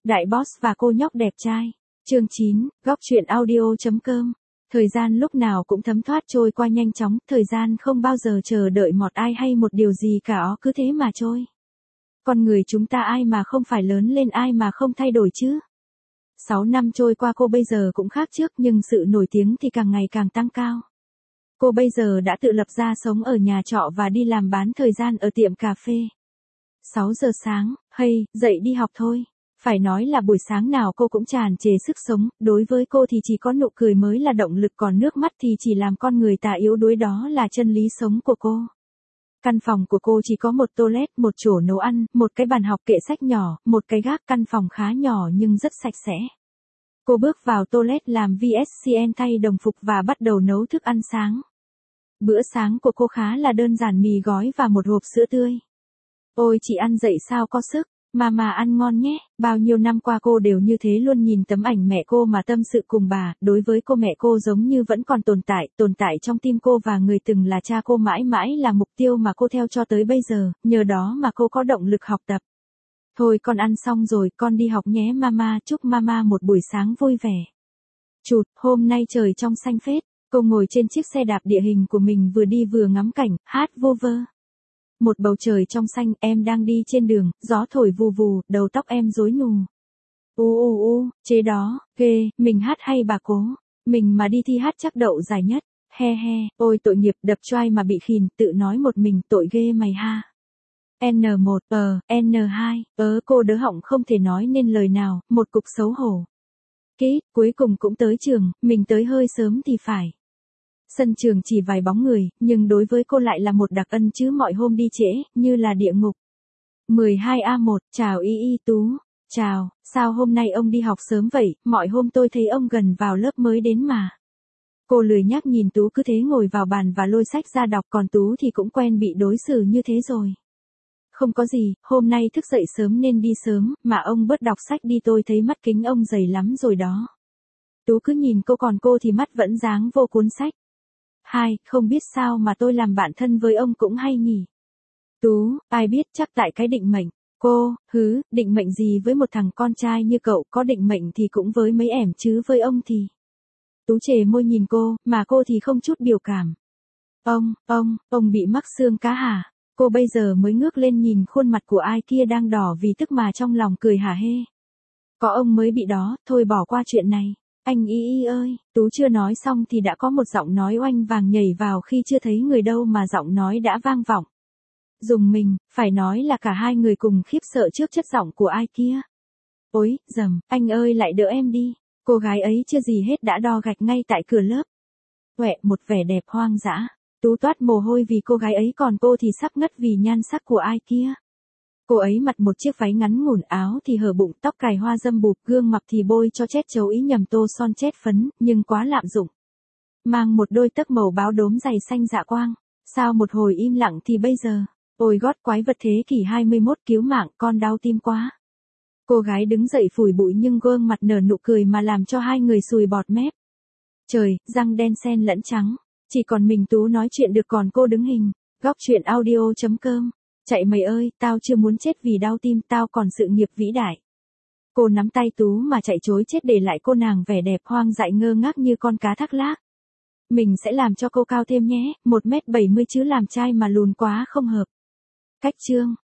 Đại boss và cô nhóc đẹp trai. Chương 9, góc truyện audio.com. Thời gian lúc nào cũng thấm thoát trôi qua nhanh chóng, thời gian không bao giờ chờ đợi một ai hay một điều gì cả, cứ thế mà trôi. Con người chúng ta ai mà không phải lớn lên, ai mà không thay đổi chứ. 6 năm trôi qua cô bây giờ cũng khác trước, nhưng sự nổi tiếng thì càng ngày càng tăng cao. Cô bây giờ đã tự lập ra, sống ở nhà trọ và đi làm bán thời gian ở tiệm cà phê. 6 giờ sáng, dậy đi học thôi. Phải nói là buổi sáng nào cô cũng tràn trề sức sống, đối với cô thì chỉ có nụ cười mới là động lực, còn nước mắt thì chỉ làm con người ta yếu đuối, đó là chân lý sống của cô. Căn phòng của cô chỉ có một toilet, một chỗ nấu ăn, một cái bàn học, kệ sách nhỏ, một cái gác, căn phòng khá nhỏ nhưng rất sạch sẽ. Cô bước vào toilet làm VSCN, thay đồng phục và bắt đầu nấu thức ăn sáng. Bữa sáng của cô khá là đơn giản, mì gói và một hộp sữa tươi. Ôi chị ăn dậy sao có sức, mà ăn ngon nhé. Bao nhiêu năm qua cô đều như thế, luôn nhìn tấm ảnh mẹ cô mà tâm sự cùng bà. Đối với cô, mẹ cô giống như vẫn còn tồn tại trong tim cô, và người từng là cha cô mãi mãi là mục tiêu mà cô theo cho tới bây giờ, nhờ đó mà cô có động lực học tập. Thôi con ăn xong rồi, con đi học nhé mama, chúc mama một buổi sáng vui vẻ. Chụt, hôm nay trời trong xanh phết. Cô ngồi trên chiếc xe đạp địa hình của mình, vừa đi vừa ngắm cảnh, hát vô vơ. Một bầu trời trong xanh, em đang đi trên đường, gió thổi vù vù, đầu tóc em rối nù. Chế đó, ghê, mình hát hay bà cố, mình mà đi thi hát chắc đậu giải nhất, he, ôi tội nghiệp, đập choai mà bị khìn, tự nói một mình, tội ghê mày ha. N1, N2, cô đỡ họng không thể nói nên lời nào, một cục xấu hổ. Cuối cùng cũng tới trường, mình tới hơi sớm thì phải. Sân trường chỉ vài bóng người, nhưng đối với cô lại là một đặc ân chứ, mọi hôm đi trễ, như là địa ngục. 12A1, chào Y Tú. Chào, sao hôm nay ông đi học sớm vậy, mọi hôm tôi thấy ông gần vào lớp mới đến mà. Cô lười nhác nhìn Tú cứ thế ngồi vào bàn và lôi sách ra đọc, còn Tú thì cũng quen bị đối xử như thế rồi. Không có gì, hôm nay thức dậy sớm nên đi sớm, mà ông bớt đọc sách đi, tôi thấy mắt kính ông dày lắm rồi đó. Tú cứ nhìn cô, còn cô thì mắt vẫn dáng vô cuốn sách. Không biết sao mà tôi làm bạn thân với ông cũng hay nhỉ. Tú, ai biết, chắc tại cái định mệnh. Cô, định mệnh gì với một thằng con trai như cậu, có định mệnh thì cũng với mấy ẻm chứ với ông thì. Tú chề môi nhìn cô, mà cô thì không chút biểu cảm. Ông bị mắc xương cá hả? Cô bây giờ mới ngước lên nhìn khuôn mặt của ai kia đang đỏ vì tức mà trong lòng cười hả hê. Có ông mới bị đó, thôi bỏ qua chuyện này. Anh Y ơi, Tú chưa nói xong thì đã có một giọng nói oanh vàng nhảy vào, khi chưa thấy người đâu mà giọng nói đã vang vọng. Dùng mình, phải nói là cả hai người cùng khiếp sợ trước chất giọng của ai kia. Ôi, anh ơi lại đỡ em đi. Cô gái ấy chưa gì hết đã đo gạch ngay tại cửa lớp. Một vẻ đẹp hoang dã. Tú toát mồ hôi vì cô gái ấy, còn cô thì sắp ngất vì nhan sắc của ai kia. Cô ấy mặc một chiếc váy ngắn ngủn, áo thì hở bụng, tóc cài hoa dâm bụp, gương mặt thì bôi cho chét chấu ý nhầm tô son chét phấn, nhưng quá lạm dụng. Mang một đôi tấc màu báo đốm giày xanh dạ quang. Sao một hồi im lặng thì bây giờ? Ôi gót quái vật thế kỷ 21, cứu mạng, con đau tim quá. Cô gái đứng dậy phủi bụi nhưng gương mặt nở nụ cười mà làm cho hai người sùi bọt mép. Trời, răng đen xen lẫn trắng. Chỉ còn mình Tú nói chuyện được, còn cô đứng hình. Góc truyện audio.com. Chạy mày ơi, tao chưa muốn chết vì đau tim, tao còn sự nghiệp vĩ đại. Cô nắm tay Tú mà chạy chối chết, để lại cô nàng vẻ đẹp hoang dại ngơ ngác như con cá thác lác. Mình sẽ làm cho cô cao thêm nhé, 1m70 chứ làm trai mà lùn quá không hợp. Cách chương.